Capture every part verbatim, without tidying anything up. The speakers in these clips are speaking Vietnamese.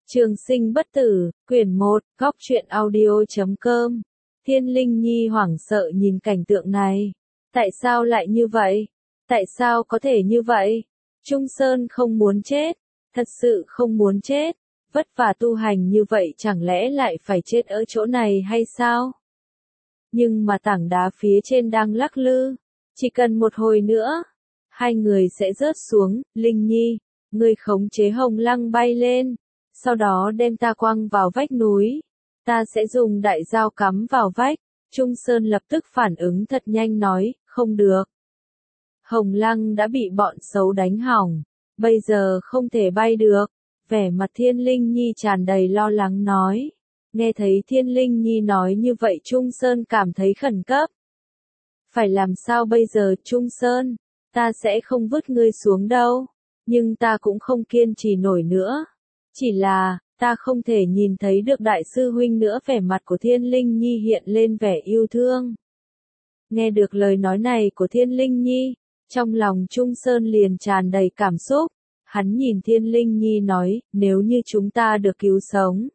Trường sinh bất tử, quyển một, góc truyện audio chấm com. Thiên Linh Nhi hoảng sợ nhìn cảnh tượng này. Tại sao lại như vậy? Tại sao có thể như vậy? Trung Sơn không muốn chết, thật sự không muốn chết. Vất vả tu hành như vậy chẳng lẽ lại phải chết ở chỗ này hay sao? Nhưng mà tảng đá phía trên đang lắc lư. Chỉ cần một hồi nữa, hai người sẽ rớt xuống. Linh Nhi, ngươi khống chế hồng lăng bay lên. Sau đó đem ta quăng vào vách núi. Ta sẽ dùng đại dao cắm vào vách. Trung Sơn lập tức phản ứng thật nhanh nói, không được. Hồng lăng đã bị bọn xấu đánh hỏng. Bây giờ không thể bay được. Vẻ mặt Thiên Linh Nhi tràn đầy lo lắng nói. Nghe thấy Thiên Linh Nhi nói như vậy Trung Sơn cảm thấy khẩn cấp. Phải làm sao bây giờ Trung Sơn? Ta sẽ không vứt ngươi xuống đâu. Nhưng ta cũng không kiên trì nổi nữa. Chỉ là, ta không thể nhìn thấy được đại sư huynh nữa. Vẻ mặt của Thiên Linh Nhi hiện lên vẻ yêu thương. Nghe được lời nói này của Thiên Linh Nhi, trong lòng Trung Sơn liền tràn đầy cảm xúc. Hắn nhìn Thiên Linh Nhi nói, nếu như chúng ta được cứu sống,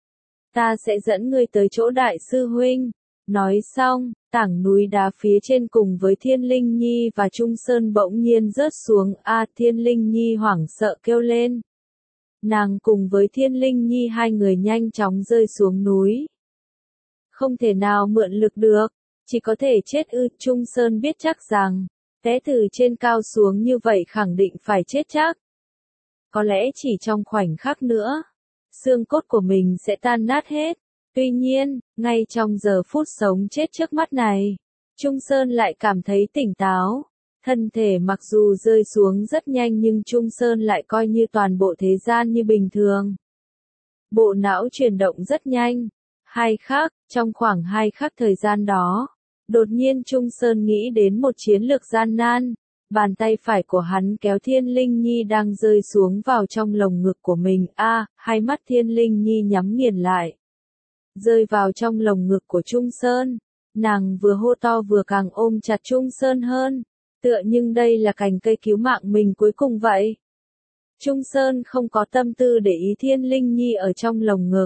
ta sẽ dẫn ngươi tới chỗ đại sư huynh. Nói xong, tảng núi đá phía trên cùng với Thiên Linh Nhi và Trung Sơn bỗng nhiên rớt xuống. A Thiên Linh Nhi hoảng sợ kêu lên. Nàng cùng với Thiên Linh Nhi hai người nhanh chóng rơi xuống núi. Không thể nào mượn lực được, chỉ có thể chết ư. Trung Sơn biết chắc rằng, té từ trên cao xuống như vậy khẳng định phải chết chắc. Có lẽ chỉ trong khoảnh khắc nữa, xương cốt của mình sẽ tan nát hết. Tuy nhiên, ngay trong giờ phút sống chết trước mắt này, Trung Sơn lại cảm thấy tỉnh táo. Thân thể mặc dù rơi xuống rất nhanh nhưng Trung Sơn lại coi như toàn bộ thế gian như bình thường. Bộ não chuyển động rất nhanh. Hai khắc, trong khoảng hai khắc thời gian đó, đột nhiên Trung Sơn nghĩ đến một chiến lược gian nan. Bàn tay phải của hắn kéo Thiên Linh Nhi đang rơi xuống vào trong lồng ngực của mình. A, à, hai mắt Thiên Linh Nhi nhắm nghiền lại. Rơi vào trong lồng ngực của Trung Sơn. Nàng vừa hô to vừa càng ôm chặt Trung Sơn hơn. Tựa nhưng đây là cành cây cứu mạng mình cuối cùng vậy. Trung Sơn không có tâm tư để ý Thiên Linh Nhi ở trong lồng ngực.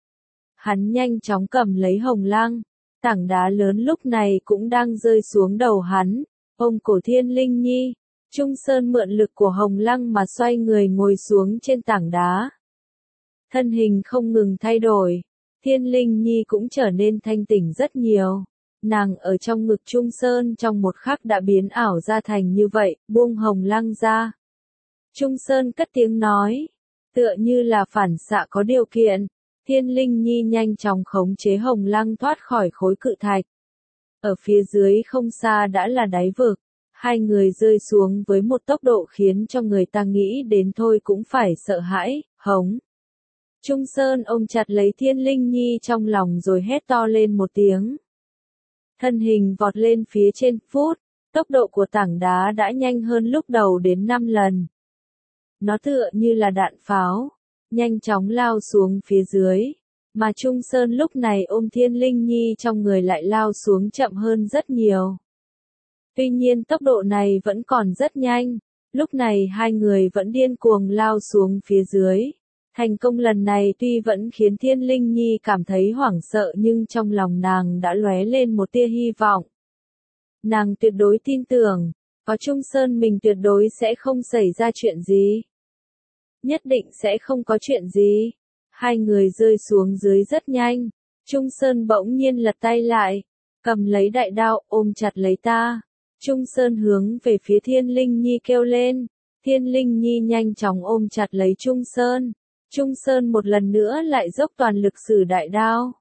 Hắn nhanh chóng cầm lấy hồng lăng. Tảng đá lớn lúc này cũng đang rơi xuống đầu hắn. Ôm cổ Thiên Linh Nhi. Trung Sơn mượn lực của hồng lăng mà xoay người ngồi xuống trên tảng đá. Thân hình không ngừng thay đổi. Thiên Linh Nhi cũng trở nên thanh tỉnh rất nhiều. Nàng ở trong ngực Trung Sơn trong một khắc đã biến ảo ra thành như vậy, buông hồng lăng ra. Trung Sơn cất tiếng nói, tựa như là phản xạ có điều kiện, Thiên Linh Nhi nhanh chóng khống chế hồng lăng thoát khỏi khối cự thạch. Ở phía dưới không xa đã là đáy vực, hai người rơi xuống với một tốc độ khiến cho người ta nghĩ đến thôi cũng phải sợ hãi, hống. Trung Sơn ôm chặt lấy Thiên Linh Nhi trong lòng rồi hét to lên một tiếng. Thân hình vọt lên phía trên, phút, tốc độ của tảng đá đã nhanh hơn lúc đầu đến năm lần. Nó tựa như là đạn pháo, nhanh chóng lao xuống phía dưới, mà Trung Sơn lúc này ôm Thiên Linh Nhi trong người lại lao xuống chậm hơn rất nhiều. Tuy nhiên tốc độ này vẫn còn rất nhanh, lúc này hai người vẫn điên cuồng lao xuống phía dưới. Thành công lần này tuy vẫn khiến Thiên Linh Nhi cảm thấy hoảng sợ nhưng trong lòng nàng đã lóe lên một tia hy vọng. Nàng tuyệt đối tin tưởng, có Trung Sơn mình tuyệt đối sẽ không xảy ra chuyện gì. Nhất định sẽ không có chuyện gì. Hai người rơi xuống dưới rất nhanh. Trung Sơn bỗng nhiên lật tay lại, cầm lấy đại đao ôm chặt lấy ta. Trung Sơn hướng về phía Thiên Linh Nhi kêu lên. Thiên Linh Nhi nhanh chóng ôm chặt lấy Trung Sơn. Trung Sơn một lần nữa lại dốc toàn lực sử đại đao.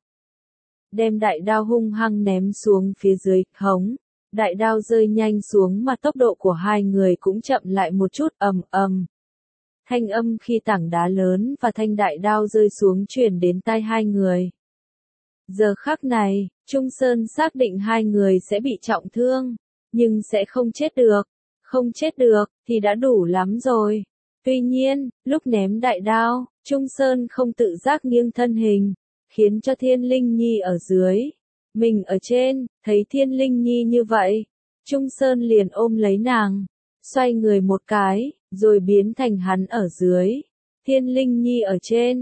Đem đại đao hung hăng ném xuống phía dưới, hống. Đại đao rơi nhanh xuống mà tốc độ của hai người cũng chậm lại một chút, ầm ầm. Thanh âm khi tảng đá lớn và thanh đại đao rơi xuống truyền đến tai hai người. Giờ khắc này, Trung Sơn xác định hai người sẽ bị trọng thương, nhưng sẽ không chết được. Không chết được, thì đã đủ lắm rồi. Tuy nhiên, lúc ném đại đao, Trung Sơn không tự giác nghiêng thân hình, khiến cho Thiên Linh Nhi ở dưới, mình ở trên. Thấy Thiên Linh Nhi như vậy, Trung Sơn liền ôm lấy nàng, xoay người một cái, rồi biến thành hắn ở dưới, Thiên Linh Nhi ở trên.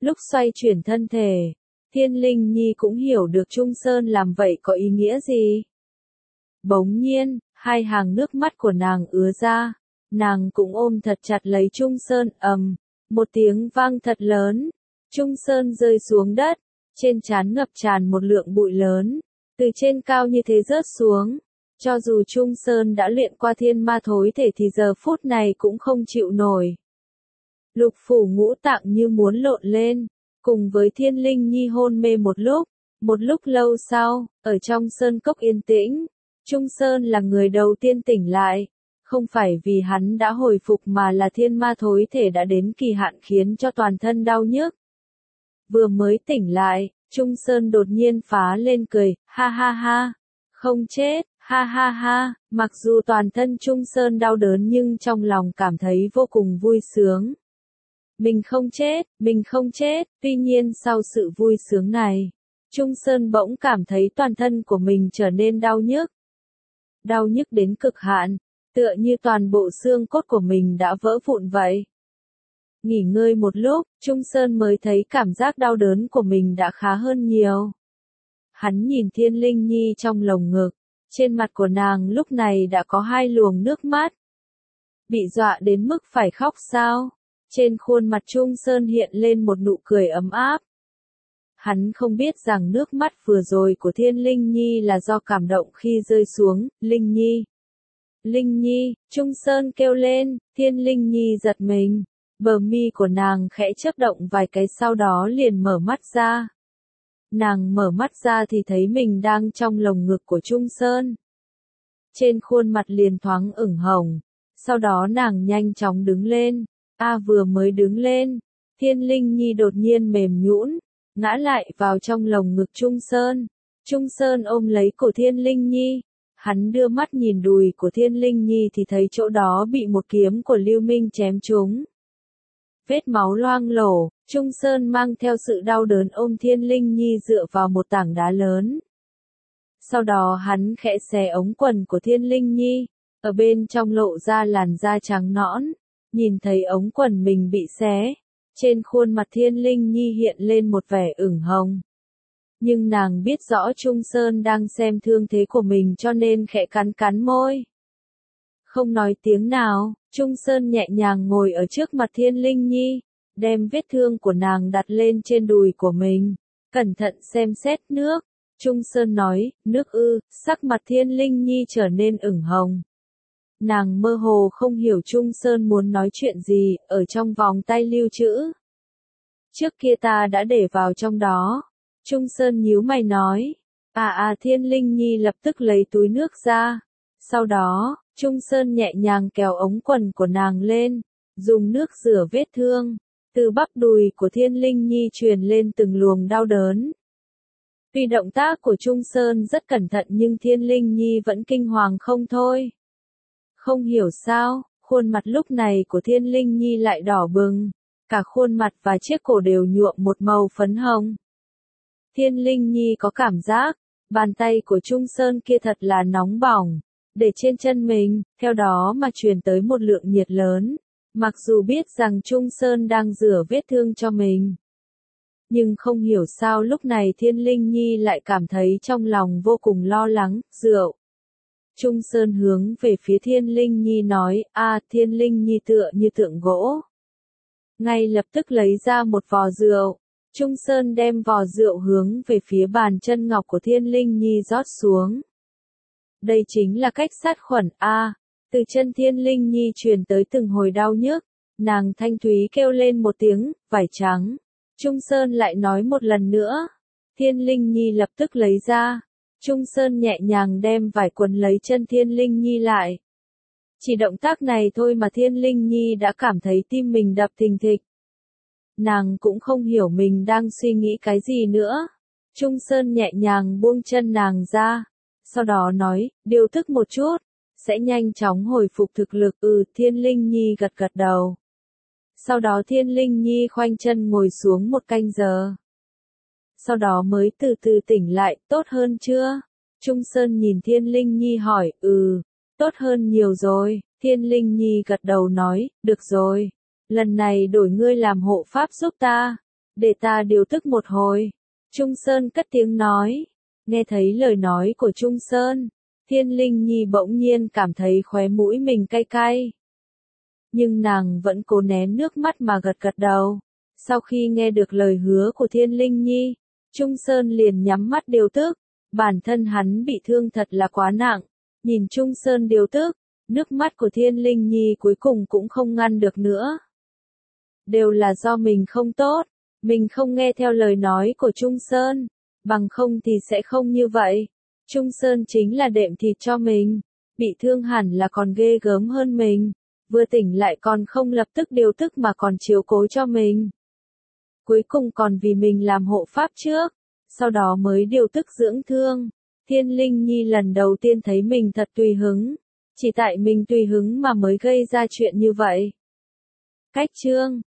Lúc xoay chuyển thân thể, Thiên Linh Nhi cũng hiểu được Trung Sơn làm vậy có ý nghĩa gì. Bỗng nhiên, hai hàng nước mắt của nàng ứa ra, nàng cũng ôm thật chặt lấy Trung Sơn, ầm, một tiếng vang thật lớn, Trung Sơn rơi xuống đất, trên trán ngập tràn một lượng bụi lớn, từ trên cao như thế rớt xuống. Cho dù Trung Sơn đã luyện qua thiên ma thối thể thì giờ phút này cũng không chịu nổi. Lục phủ ngũ tạng như muốn lộn lên, cùng với Thiên Linh Nhi hôn mê một lúc, một lúc lâu sau, ở trong sơn cốc yên tĩnh, Trung Sơn là người đầu tiên tỉnh lại, không phải vì hắn đã hồi phục mà là thiên ma thối thể đã đến kỳ hạn khiến cho toàn thân đau nhức. Vừa mới tỉnh lại, Trung Sơn đột nhiên phá lên cười, ha ha ha, không chết, ha ha ha, mặc dù toàn thân Trung Sơn đau đớn nhưng trong lòng cảm thấy vô cùng vui sướng. Mình không chết, mình không chết, tuy nhiên sau sự vui sướng này, Trung Sơn bỗng cảm thấy toàn thân của mình trở nên đau nhức. Đau nhức đến cực hạn, tựa như toàn bộ xương cốt của mình đã vỡ vụn vậy. Nghỉ ngơi một lúc, Trung Sơn mới thấy cảm giác đau đớn của mình đã khá hơn nhiều. Hắn nhìn Thiên Linh Nhi trong lồng ngực, trên mặt của nàng lúc này đã có hai luồng nước mắt. Bị dọa đến mức phải khóc sao? Trên khuôn mặt Trung Sơn hiện lên một nụ cười ấm áp. Hắn không biết rằng nước mắt vừa rồi của Thiên Linh Nhi là do cảm động khi rơi xuống. Linh Nhi! Linh Nhi! Trung Sơn kêu lên, Thiên Linh Nhi giật mình. Bờ mi của nàng khẽ chớp động vài cái sau đó liền mở mắt ra. Nàng mở mắt ra thì thấy mình đang trong lồng ngực của Trung Sơn. Trên khuôn mặt liền thoáng ửng hồng. Sau đó nàng nhanh chóng đứng lên. A vừa mới đứng lên, Thiên Linh Nhi đột nhiên mềm nhũn, ngã lại vào trong lồng ngực Trung Sơn. Trung Sơn ôm lấy cổ Thiên Linh Nhi, hắn đưa mắt nhìn đùi của Thiên Linh Nhi thì thấy chỗ đó bị một kiếm của Lưu Minh chém trúng. Vết máu loang lổ, Trung Sơn mang theo sự đau đớn ôm Thiên Linh Nhi dựa vào một tảng đá lớn. Sau đó hắn khẽ xé ống quần của Thiên Linh Nhi, ở bên trong lộ ra làn da trắng nõn. Nhìn thấy ống quần mình bị xé, trên khuôn mặt Thiên Linh Nhi hiện lên một vẻ ửng hồng. Nhưng nàng biết rõ Trung Sơn đang xem thương thế của mình cho nên khẽ cắn cắn môi. Không nói tiếng nào, Trung Sơn nhẹ nhàng ngồi ở trước mặt Thiên Linh Nhi, đem vết thương của nàng đặt lên trên đùi của mình, cẩn thận xem xét nước. Trung Sơn nói, nước ư, sắc mặt Thiên Linh Nhi trở nên ửng hồng. Nàng mơ hồ không hiểu Trung Sơn muốn nói chuyện gì, ở trong vòng tay lưu trữ. Trước kia ta đã để vào trong đó. Trung Sơn nhíu mày nói. À à Thiên Linh Nhi lập tức lấy túi nước ra. Sau đó, Trung Sơn nhẹ nhàng kéo ống quần của nàng lên, dùng nước rửa vết thương. Từ bắp đùi của Thiên Linh Nhi truyền lên từng luồng đau đớn. Tuy động tác của Trung Sơn rất cẩn thận nhưng Thiên Linh Nhi vẫn kinh hoàng không thôi. Không hiểu sao, khuôn mặt lúc này của Thiên Linh Nhi lại đỏ bừng, cả khuôn mặt và chiếc cổ đều nhuộm một màu phấn hồng. Thiên Linh Nhi có cảm giác, bàn tay của Trung Sơn kia thật là nóng bỏng, để trên chân mình, theo đó mà truyền tới một lượng nhiệt lớn, mặc dù biết rằng Trung Sơn đang rửa vết thương cho mình. Nhưng không hiểu sao lúc này Thiên Linh Nhi lại cảm thấy trong lòng vô cùng lo lắng, rượu. Trung Sơn hướng về phía Thiên Linh Nhi nói, a Thiên Linh Nhi tựa như tượng gỗ. Ngay lập tức lấy ra một vò rượu. Trung Sơn đem vò rượu hướng về phía bàn chân ngọc của Thiên Linh Nhi rót xuống. Đây chính là cách sát khuẩn a. Từ chân Thiên Linh Nhi truyền tới từng hồi đau nhức. Nàng thanh thúy kêu lên một tiếng, vải trắng. Trung Sơn lại nói một lần nữa. Thiên Linh Nhi lập tức lấy ra. Trung Sơn nhẹ nhàng đem vải quấn lấy chân Thiên Linh Nhi lại. Chỉ động tác này thôi mà Thiên Linh Nhi đã cảm thấy tim mình đập thình thịch. Nàng cũng không hiểu mình đang suy nghĩ cái gì nữa. Trung Sơn nhẹ nhàng buông chân nàng ra. Sau đó nói, điều thức một chút, sẽ nhanh chóng hồi phục thực lực. Ừ, Thiên Linh Nhi gật gật đầu. Sau đó Thiên Linh Nhi khoanh chân ngồi xuống một canh giờ. Sau đó mới từ từ tỉnh lại, tốt hơn chưa? Trung Sơn nhìn Thiên Linh Nhi hỏi, ừ, tốt hơn nhiều rồi. Thiên Linh Nhi gật đầu nói, được rồi. Lần này đổi ngươi làm hộ pháp giúp ta. Để ta điều tức một hồi. Trung Sơn cất tiếng nói. Nghe thấy lời nói của Trung Sơn, Thiên Linh Nhi bỗng nhiên cảm thấy khóe mũi mình cay cay. Nhưng nàng vẫn cố nén nước mắt mà gật gật đầu. Sau khi nghe được lời hứa của Thiên Linh Nhi, Trung Sơn liền nhắm mắt điều tức. Bản thân hắn bị thương thật là quá nặng. Nhìn Trung Sơn điều tức, nước mắt của Thiên Linh Nhi cuối cùng cũng không ngăn được nữa. Đều là do mình không tốt, mình không nghe theo lời nói của Trung Sơn, bằng không thì sẽ không như vậy. Trung Sơn chính là đệm thịt cho mình, bị thương hẳn là còn ghê gớm hơn mình, vừa tỉnh lại còn không lập tức điều tức mà còn chiếu cố cho mình. Cuối cùng còn vì mình làm hộ pháp trước, sau đó mới điều tức dưỡng thương. Thiên Linh Nhi lần đầu tiên thấy mình thật tùy hứng, chỉ tại mình tùy hứng mà mới gây ra chuyện như vậy. Cách chương